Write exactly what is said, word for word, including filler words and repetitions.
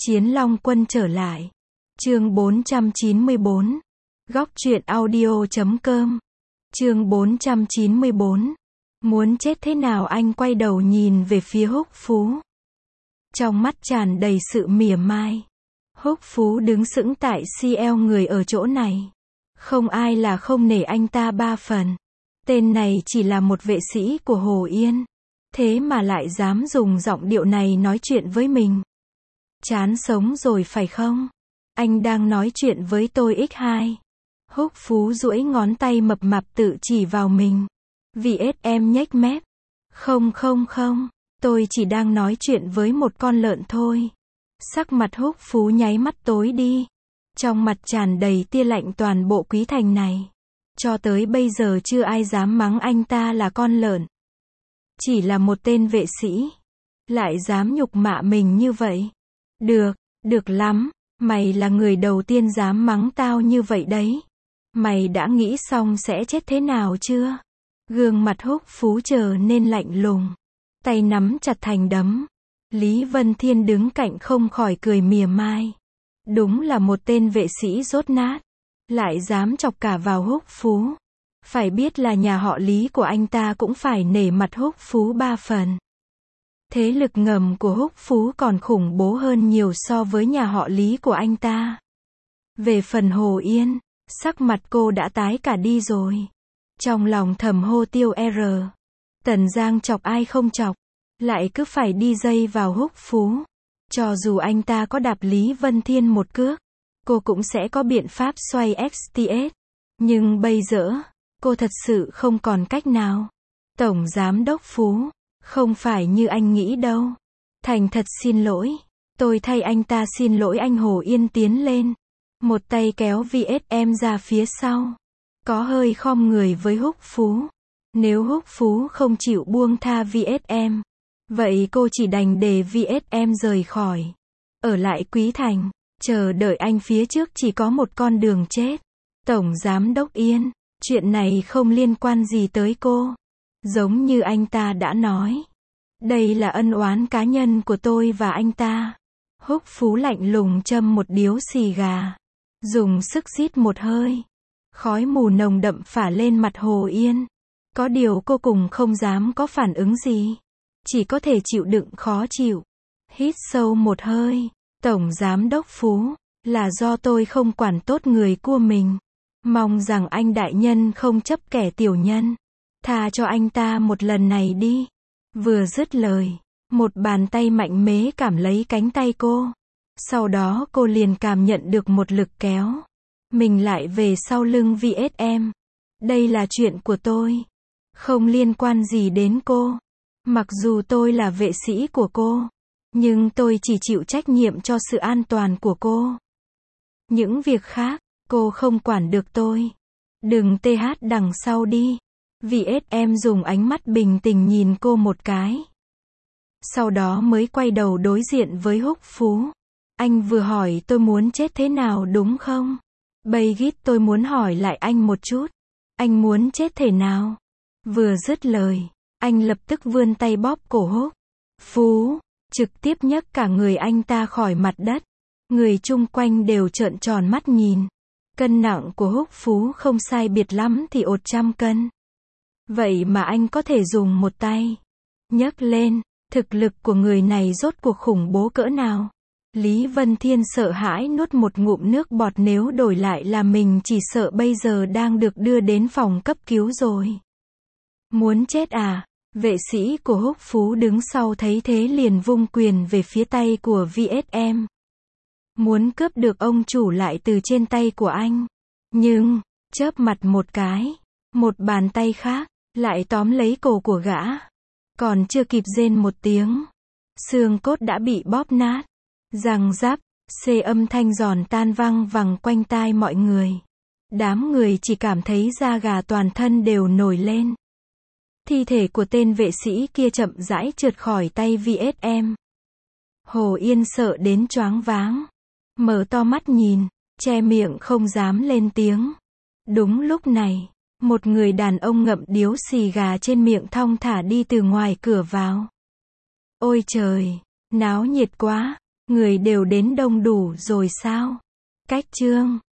Chiến Long Quân trở lại. Chương bốn trăm chín mươi bốn. Góc truyện audio chấm com. Chương bốn trăm chín mươi bốn. Muốn chết thế nào? Anh quay đầu nhìn về phía Húc Phú. Trong mắt tràn đầy sự mỉa mai. Húc Phú đứng sững tại xê lờ người ở chỗ này. Không ai là không nể anh ta ba phần. Tên này chỉ là một vệ sĩ của Hồ Yên. Thế mà lại dám dùng giọng điệu này nói chuyện với mình. Chán sống rồi phải không? Anh đang nói chuyện với tôi x hai. Húc Phú duỗi ngón tay mập mạp tự chỉ vào mình. vê ét em nhếch mép. Không không không, tôi chỉ đang nói chuyện với một con lợn thôi. Sắc mặt Húc Phú nháy mắt tối đi. Trong mặt tràn đầy tia lạnh. Toàn bộ Quý Thành này, cho tới bây giờ chưa ai dám mắng anh ta là con lợn. Chỉ là một tên vệ sĩ, lại dám nhục mạ mình như vậy. Được, được lắm, mày là người đầu tiên dám mắng tao như vậy đấy. Mày đã nghĩ xong sẽ chết thế nào chưa? Gương mặt Húc Phú trở nên lạnh lùng, tay nắm chặt thành đấm. Lý Vân Thiên đứng cạnh không khỏi cười mỉa mai. Đúng là một tên vệ sĩ dốt nát, lại dám chọc cả vào Húc Phú. Phải biết là nhà họ Lý của anh ta cũng phải nể mặt Húc Phú ba phần. Thế lực ngầm của Húc Phú còn khủng bố hơn nhiều so với nhà họ Lý của anh ta. Về phần Hồ Yên, sắc mặt cô đã tái cả đi rồi. Trong lòng thầm hô tiêu R. Tần Giang chọc ai không chọc, lại cứ phải đi dây vào Húc Phú. Cho dù anh ta có đạp Lý Vân Thiên một cước, cô cũng sẽ có biện pháp xoay ét tê ét. Nhưng bây giờ, cô thật sự không còn cách nào. Tổng Giám đốc Phú, không phải như anh nghĩ đâu. Thành thật xin lỗi. Tôi thay anh ta xin lỗi. Anh Hồ Yên tiến lên, một tay kéo vê ét em ra phía sau. Có hơi khom người với Húc Phú. Nếu Húc Phú không chịu buông tha vê ét em, vậy cô chỉ đành để vê ét em rời khỏi. Ở lại Quý Thành, chờ đợi anh phía trước chỉ có một con đường chết. Tổng Giám đốc Yên, chuyện này không liên quan gì tới cô. Giống như anh ta đã nói, đây là ân oán cá nhân của tôi và anh ta. Húc Phú lạnh lùng châm một điếu xì gà, dùng sức rít một hơi. Khói mù nồng đậm phả lên mặt Hồ Yên. Có điều cô cùng không dám có phản ứng gì, chỉ có thể chịu đựng khó chịu. Hít sâu một hơi. Tổng Giám đốc Phú, là do tôi không quản tốt người của mình. Mong rằng anh đại nhân không chấp kẻ tiểu nhân. Tha cho anh ta một lần này đi. Vừa dứt lời, một bàn tay mạnh mẽ cảm lấy cánh tay cô. Sau đó cô liền cảm nhận được một lực kéo mình lại về sau lưng vê ét em. Đây là chuyện của tôi, không liên quan gì đến cô. Mặc dù tôi là vệ sĩ của cô, nhưng tôi chỉ chịu trách nhiệm cho sự an toàn của cô. Những việc khác, cô không quản được tôi. Đừng tê hát đằng sau đi. vê ét em dùng ánh mắt bình tĩnh nhìn cô một cái. Sau đó mới quay đầu đối diện với Húc Phú. Anh vừa hỏi tôi muốn chết thế nào đúng không? Bây gít tôi muốn hỏi lại anh một chút. Anh muốn chết thế nào? Vừa dứt lời, anh lập tức vươn tay bóp cổ Húc Phú, trực tiếp nhấc cả người anh ta khỏi mặt đất. Người chung quanh đều trợn tròn mắt nhìn. Cân nặng của Húc Phú không sai biệt lắm thì ột trăm cân. Vậy mà anh có thể dùng một tay nhấc lên. Thực lực của người này rốt cuộc khủng bố cỡ nào? Lý Vân Thiên sợ hãi nuốt một ngụm nước bọt. Nếu đổi lại là mình chỉ sợ bây giờ đang được đưa đến phòng cấp cứu rồi. Muốn chết à? Vệ sĩ của Húc Phú đứng sau thấy thế liền vung quyền về phía tay của vê ét em. Muốn cướp được ông chủ lại từ trên tay của anh. Nhưng, chớp mặt một cái, một bàn tay khác lại tóm lấy cổ của gã. Còn chưa kịp rên một tiếng, xương cốt đã bị bóp nát. Răng rắc, xê âm thanh giòn tan vang vẳng quanh tai mọi người. Đám người chỉ cảm thấy da gà toàn thân đều nổi lên. Thi thể của tên vệ sĩ kia chậm rãi trượt khỏi tay vê ét em. Hồ Yên sợ đến choáng váng, mở to mắt nhìn, che miệng không dám lên tiếng. Đúng lúc này, một người đàn ông ngậm điếu xì gà trên miệng thong thả đi từ ngoài cửa vào. Ôi trời, náo nhiệt quá. Người đều đến đông đủ rồi sao? Cách chương